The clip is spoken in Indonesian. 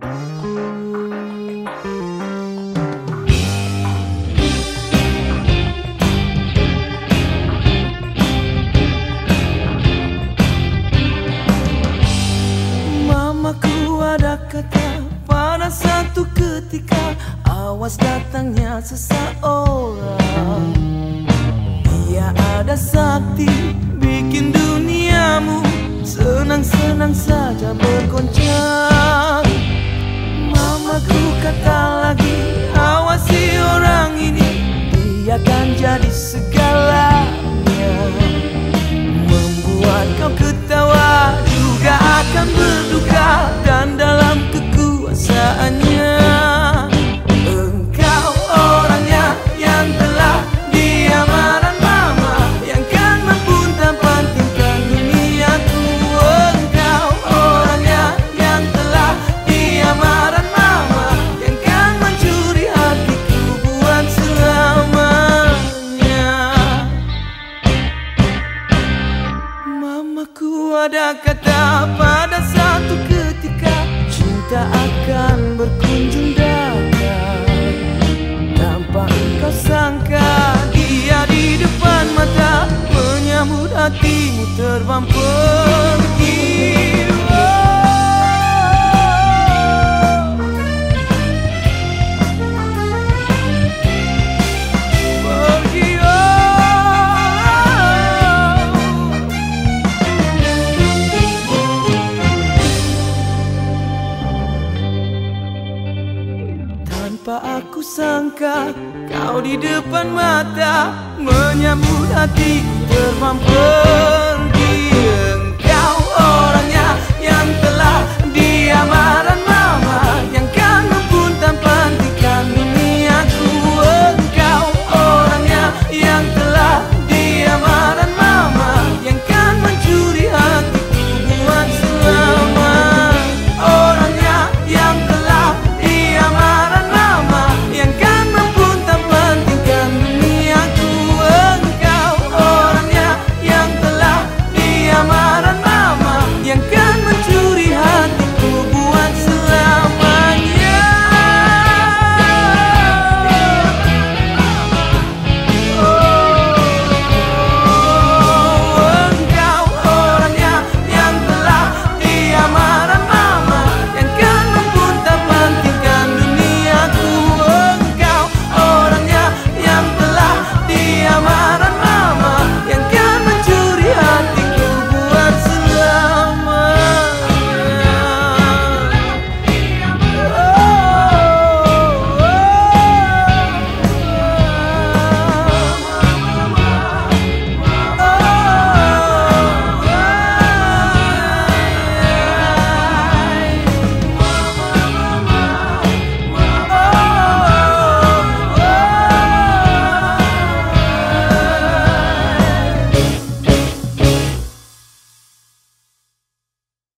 Mamaku ada kata pada satu ketika, awas datangnya seseorang. Dia ada sakti bikin duniamu senang-senang saja bergoncang. Mamaku kata lagi, awasi orang ini, dia kan jadi segalanya. Membuat kau ketawa juga akan berduka, dan dalam kekuasaannya engkau orangnya yang telah diamankan mama, yang kan mempuntang-pantingkan duniaku. Engkau orangnya yang telah diamankan mama, yang kan mencuri hatiku buat selamanya. Mamaku ada kata pada satu ketika, cinta akan berkunjung datang. Tanpa engkau sangka, dia di depan mata, menyambut hatimu terbang pergi. Tanpa aku sangka, kau di depan mata, menyambut hatiku terbang pergi.